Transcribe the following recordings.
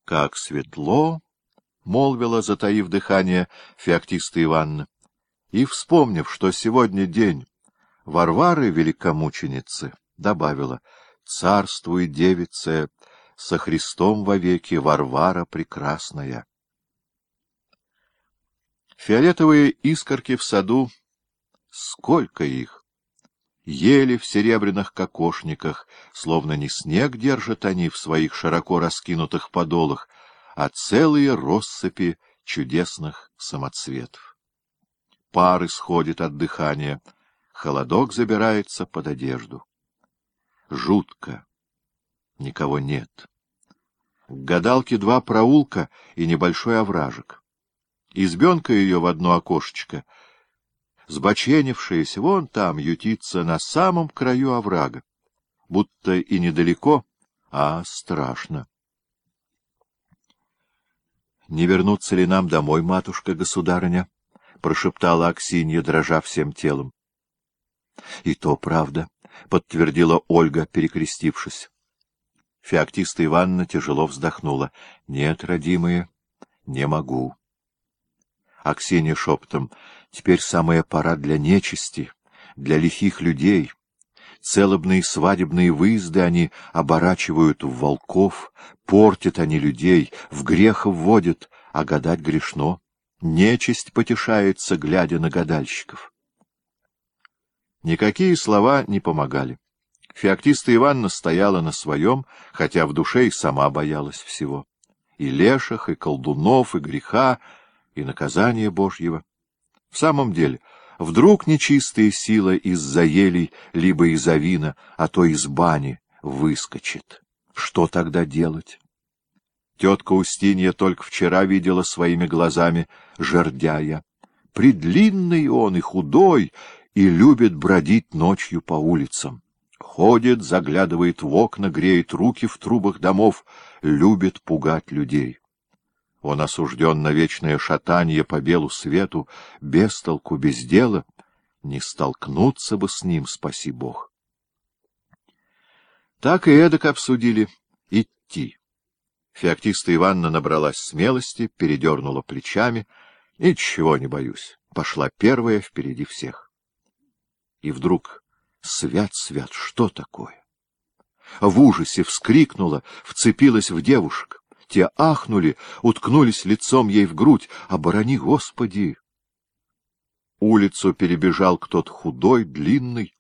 Как светло! — молвила, затаив дыхание, Феоктиста Ивановна, и, вспомнив, что сегодня день Варвары Великомученицы, добавила: «Царствуй, девице, со Христом вовеки, Варвара прекрасная». Фиолетовые искорки в саду, сколько их! Ели в серебряных кокошниках, словно не снег держат они в своих широко раскинутых подолах, а целые россыпи чудесных самоцветов. Пар исходит от дыхания, холодок забирается под одежду. Жутко. Никого нет. К гадалке 2 проулка и небольшой овражек. Избенка ее в одно окошечко, сбоченившаяся, вон там ютится на самом краю оврага, будто и недалеко, а страшно. — Не вернуться ли нам домой, матушка-государыня? — прошептала Аксинья, дрожа всем телом. — И то правда, — подтвердила Ольга, перекрестившись. Феоктиста Ивановна тяжело вздохнула. — Нет, родимые, не могу. Аксинья шепотом: — Теперь самая пора для нечисти, для лихих людей. Целобные свадебные выезды они оборачивают в волков, портят они людей, в грех вводят, а гадать грешно. Нечисть потешается, глядя на гадальщиков. Никакие слова не помогали. Феоктиста Ивановна стояла на своем, хотя в душе и сама боялась всего. И леших, и колдунов, и греха, и наказания Божьего. В самом деле, вдруг нечистая сила из-за елей, либо из-за вина, а то из бани выскочит. Что тогда делать? Тетка Устинья только вчера видела своими глазами жердяя. Предлинный он и худой, и любит бродить ночью по улицам. Ходит, заглядывает в окна, греет руки в трубах домов, любит пугать людей. Он осужден на вечное шатанье по белу свету, без толку, без дела. Не столкнуться бы с ним, спаси Бог. Так и эдак обсудили идти. Феоктиста Ивановна набралась смелости, передернула плечами. Ничего не боюсь. Пошла первая впереди всех. И вдруг: свят, свят, что такое? В ужасе вскрикнула, вцепилась в девушек. Те ахнули, уткнулись лицом ей в грудь. Оборони, Господи! Улицу перебежал кто-то худой, длинный,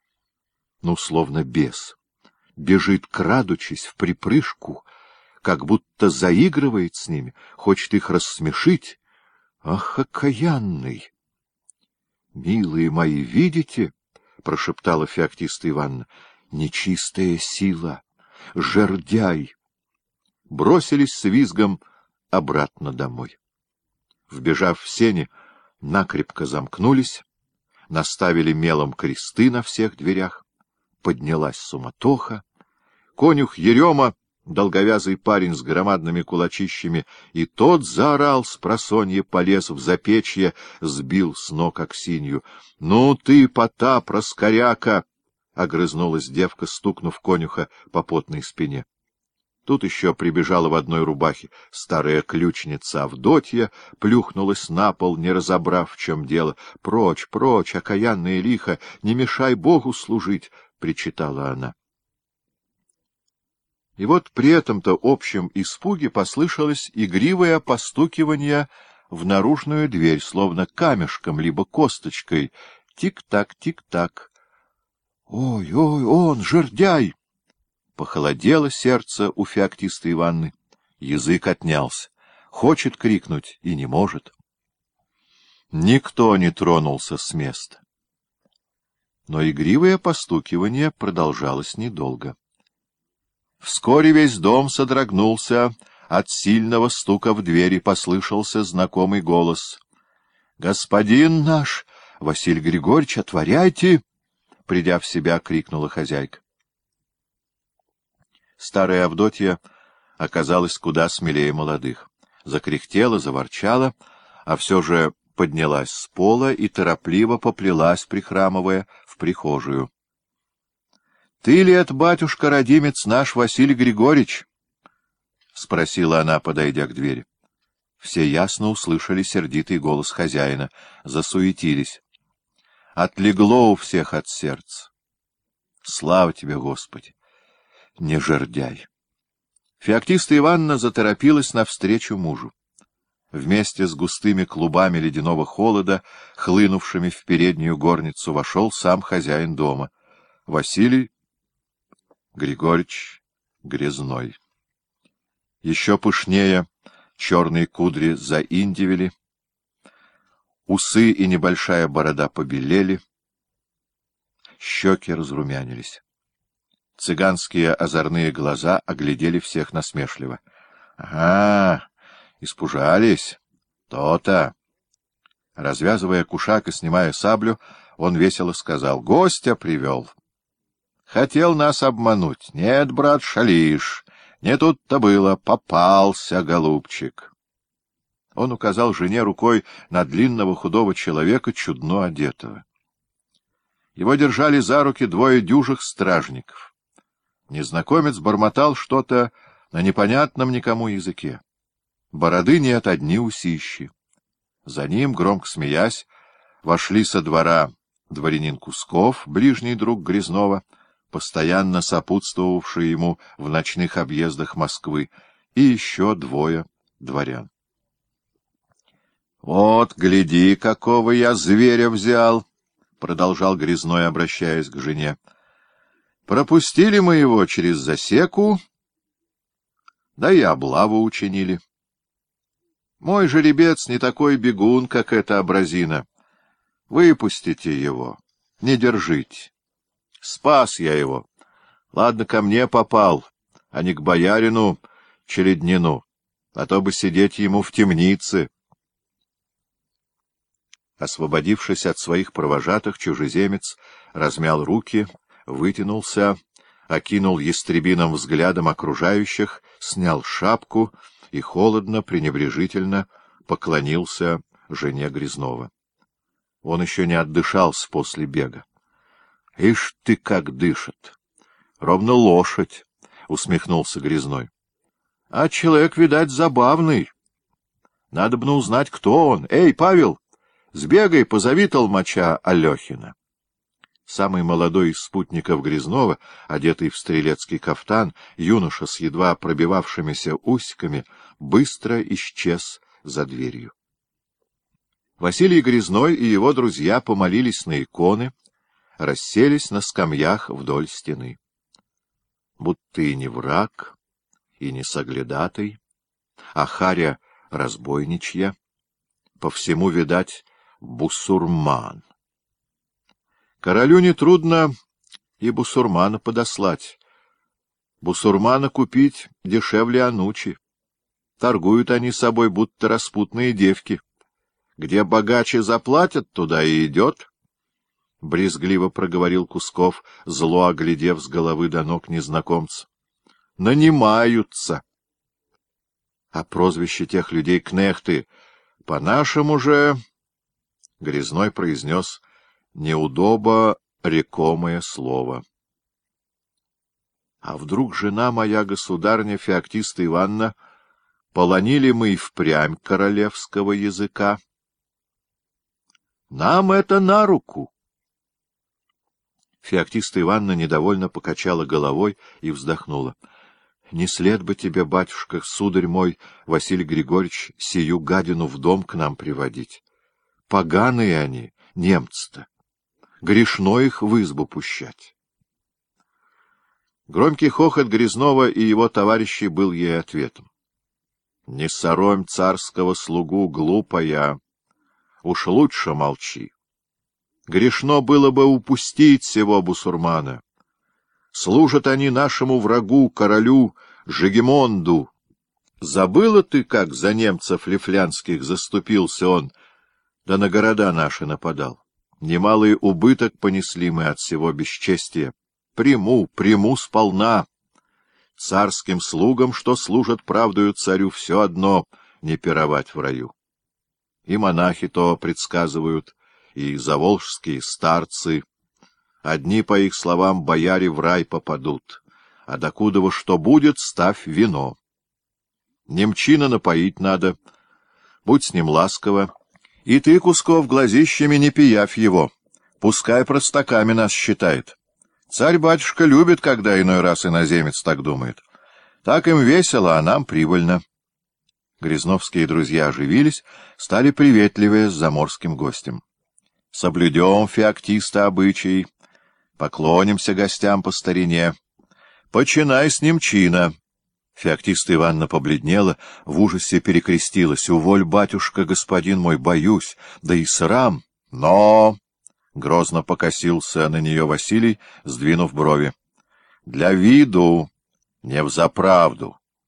словно бес. Бежит, крадучись, в припрыжку, как будто заигрывает с ними, хочет их рассмешить. Ах, окаянный! — Милые мои, видите? — прошептала Феоктиста Ивановна. — Нечистая сила, жердяй! Бросились с визгом обратно домой. Вбежав в сени, накрепко замкнулись, наставили мелом кресты на всех дверях, поднялась суматоха. Конюх Ерема, долговязый парень с громадными кулачищами, и тот заорал спросонья, полез в запечье, сбил с ног Аксинью. — Ну ты, Потап, раскоряка! — огрызнулась девка, стукнув конюха по потной спине. Тут еще прибежала в одной рубахе старая ключница Авдотья, плюхнулась на пол, не разобрав, в чем дело. — Прочь, прочь, окаянная лиха, не мешай Богу служить! — причитала она. И вот при этом-то общем испуге послышалось игривое постукивание в наружную дверь, словно камешком либо косточкой. Тик-так, тик-так. «Ой, ой, он, жердяй!» Похолодело сердце у Феоктисты Ивановны. Язык отнялся. Хочет крикнуть и не может. Никто не тронулся с места. Но игривое постукивание продолжалось недолго. Вскоре весь дом содрогнулся, от сильного стука в двери послышался знакомый голос. — Господин наш, Василий Григорьевич, отворяйте! — придя в себя, крикнула хозяйка. Старая Авдотья оказалась куда смелее молодых. Закряхтела, заворчала, а все же поднялась с пола и торопливо поплелась, прихрамывая, в прихожую. — Ты ли это, батюшка-родимец наш Василий Григорьевич? — спросила она, подойдя к двери. Все ясно услышали сердитый голос хозяина, засуетились. Отлегло у всех от сердца. Слава тебе, Господи! Не жердяй! Феоктиста Ивановна заторопилась навстречу мужу. Вместе с густыми клубами ледяного холода, хлынувшими в переднюю горницу, вошел сам хозяин дома, Василий Григорьевич Грязной. Еще пышнее черные кудри заиндивели, усы и небольшая борода побелели, щеки разрумянились. Цыганские озорные глаза оглядели всех насмешливо. — Ага, испужались. То-то. Развязывая кушак и снимая саблю, он весело сказал: — Гостя привел. Хотел нас обмануть. Нет, брат, шалишь. Не тут-то было. Попался, голубчик. Он указал жене рукой на длинного худого человека, чудно одетого. Его держали за руки двое дюжих стражников. Незнакомец бормотал что-то на непонятном никому языке. Бороды нет, одни усищи. За ним, громко смеясь, вошли со двора дворянин Кусков, ближний друг Грязнова, постоянно сопутствовавший ему в ночных объездах Москвы, и еще двое дворян. — Вот, гляди, какого я зверя взял! — продолжал Грязной, обращаясь к жене. — Пропустили мы его через засеку, да и облаву учинили. Мой жеребец не такой бегун, как эта образина. Выпустите его, не держите. Спас я его. Ладно, ко мне попал, а не к боярину Череднину, а то бы сидеть ему в темнице. Освободившись от своих провожатых, чужеземец размял руки, вытянулся, окинул ястребиным взглядом окружающих, снял шапку и холодно, пренебрежительно поклонился жене Грязнова. Он еще не отдышался после бега. — Ишь ты, как дышит! Ровно лошадь! — усмехнулся Грязной. — А человек, видать, забавный. Надобно узнать, кто он. Эй, Павел, сбегай, позови толмача Алехина. Самый молодой из спутников Грязнова, одетый в стрелецкий кафтан, юноша с едва пробивавшимися усиками, быстро исчез за дверью. Василий Грязной и его друзья помолились на иконы, расселись на скамьях вдоль стены. Будто и не враг, и не соглядатый, а харя разбойничья, по всему, видать, бусурман. Королю нетрудно и бусурмана подослать. Бусурмана купить дешевле анучи. Торгуют они собой, будто распутные девки. Где богаче заплатят, туда и идет. — брезгливо проговорил Кусков, зло оглядев с головы до ног незнакомца. — Нанимаются. А прозвище тех людей — кнехты. По-нашему же... — Грязной произнес неудобо рекомое слово. — А вдруг жена моя, государня Феоктиста Ивановна, полонили мы и впрямь королевского языка? Нам это на руку. Феоктиста Ивановна недовольно покачала головой и вздохнула. — Не след бы тебе, батюшка, сударь мой, Василий Григорьевич, сию гадину в дом к нам приводить. Поганые они, немцы-то. Грешно их в избу пущать. Громкий хохот Грязнова и его товарищей был ей ответом. — Не соромь царского слугу, глупая, уж лучше молчи. Грешно было бы упустить сего бусурмана. Служат они нашему врагу, королю Жегемонду. Забыла ты, как за немцев лифлянских заступился он, да на города наши нападал? Немалый убыток понесли мы от всего бесчестия. Приму сполна. Царским слугам, что служат правдою царю, все одно не пировать в раю. И монахи то предсказывают, и заволжские старцы. Одни, по их словам, бояре в рай попадут, а докудова что будет, ставь вино. Немчина напоить надо, будь с ним ласкова. И ты, Кусков, глазищами не пиявь его, пускай простаками нас считает. Царь-батюшка любит, когда иной раз иноземец так думает. Так им весело, а нам прибыльно. Грязновские друзья оживились, стали приветливее с заморским гостем. Соблюдем, феоктиста, обычай, поклонимся гостям по старине. Починай с немчина. Феоктиста Ивановна побледнела, в ужасе перекрестилась. «Уволь, батюшка, господин мой, боюсь, да и срам». «Но!» — грозно покосился на нее Василий, сдвинув брови. «Для виду, не взаправду.